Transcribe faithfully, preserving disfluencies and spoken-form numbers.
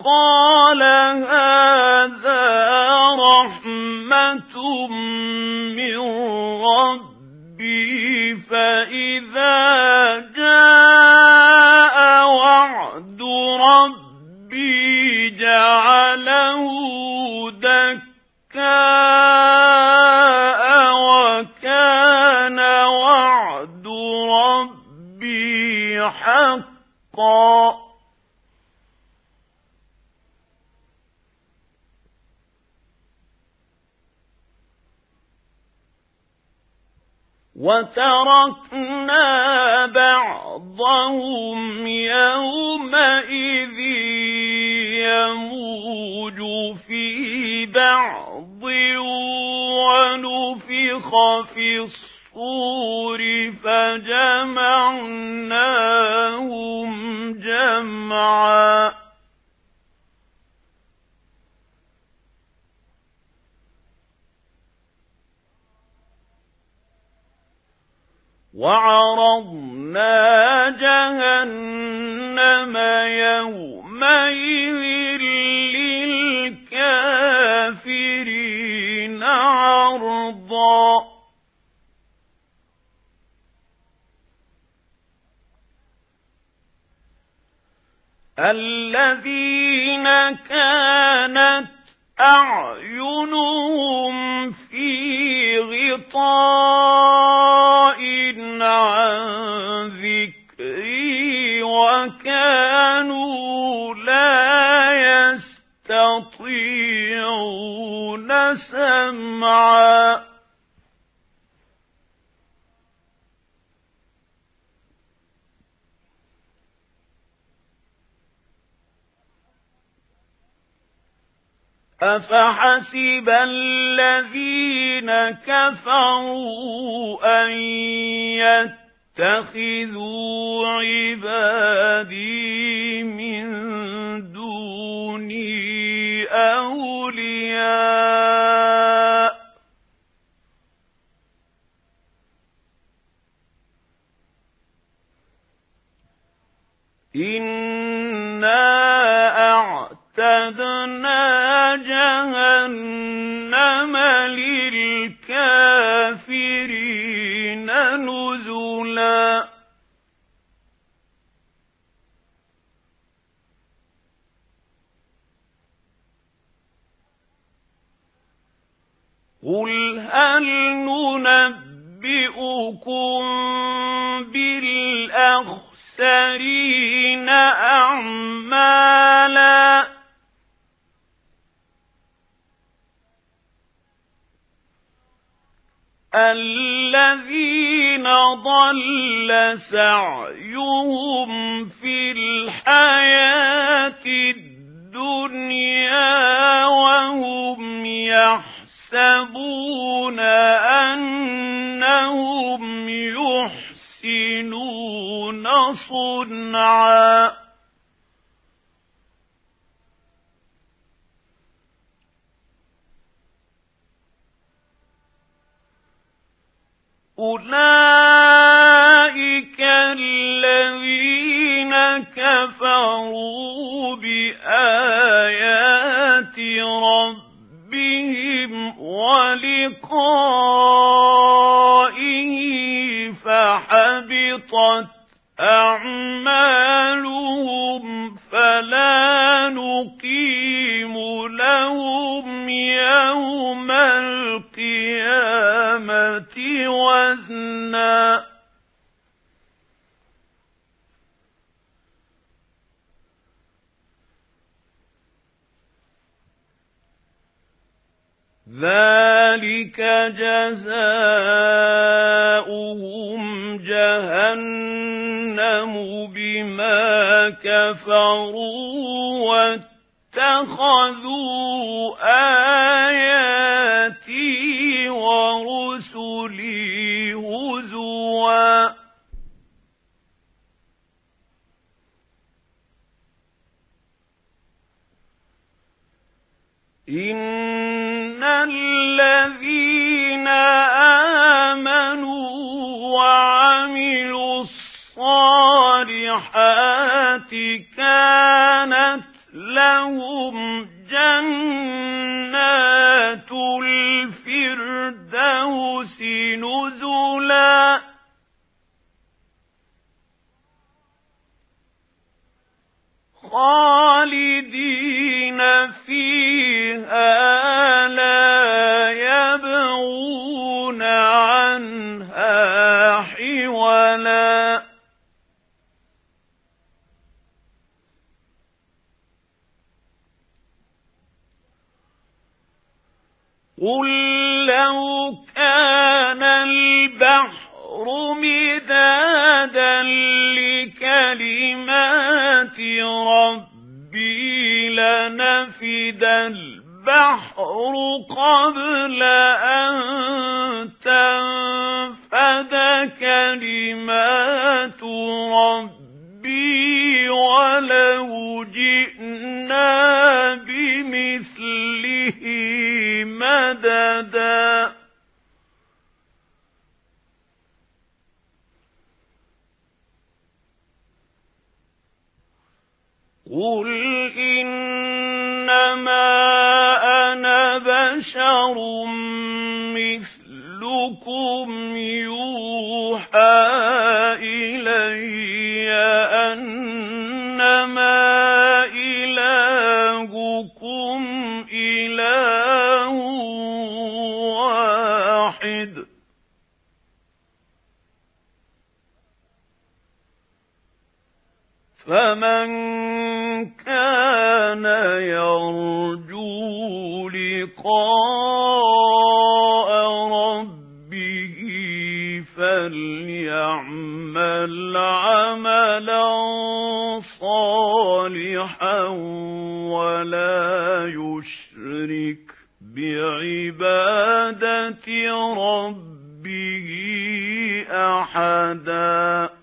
قال هذا رحمة من ربي فإذا جاء وعد ربي جعله دكاء وكان وعد ربي حقا وتركنا بعضهم يومئذ يموج في بعض ونفخ في الصور فجمعناهم جمعا وعرضنا جهنم يومئذ للكافرين عرضا الذين كانت أعينهم في غطاء عن ذكري وكانوا لا يستطيعون سمعا أفحسب الذين كفروا أن يتخذوا عبادي من دوني أولياء إنا أعتدنا جهنم للكافرين نزلا قل هل ننبئكم بالأخسرين أعمالا الذين ضل سعيهم في الحياة الدنيا وهم يحسبون أنهم يحسنون صنعا أولئك الذين كفروا بآيات ربهم ولقائه فحبطت أعمالهم فلا نقيم لهم يوم القيامة وزنا ذلك جزاؤهم جهنم بما كفروا واتخذوا آياتي ورسلي هزوا إن الذين آمنوا وعملوا الصالحات كانت لهم جنات الفردوس نزلا خالدين فيها لا يبغون عنها حولا قل لو كان البحر مدادا لكلمات ربي لنفد البحر قبل أن تنفد كلمات ربي ولو جئنا بمثله مددا قل إنما أنا بشر مثلكم يوحى إلي أنما إلهكم إله واحد فمن كان يرجو لقاء ربه فليعمل عملا صالحا ولا يشرك بعبادة ربه أحدا.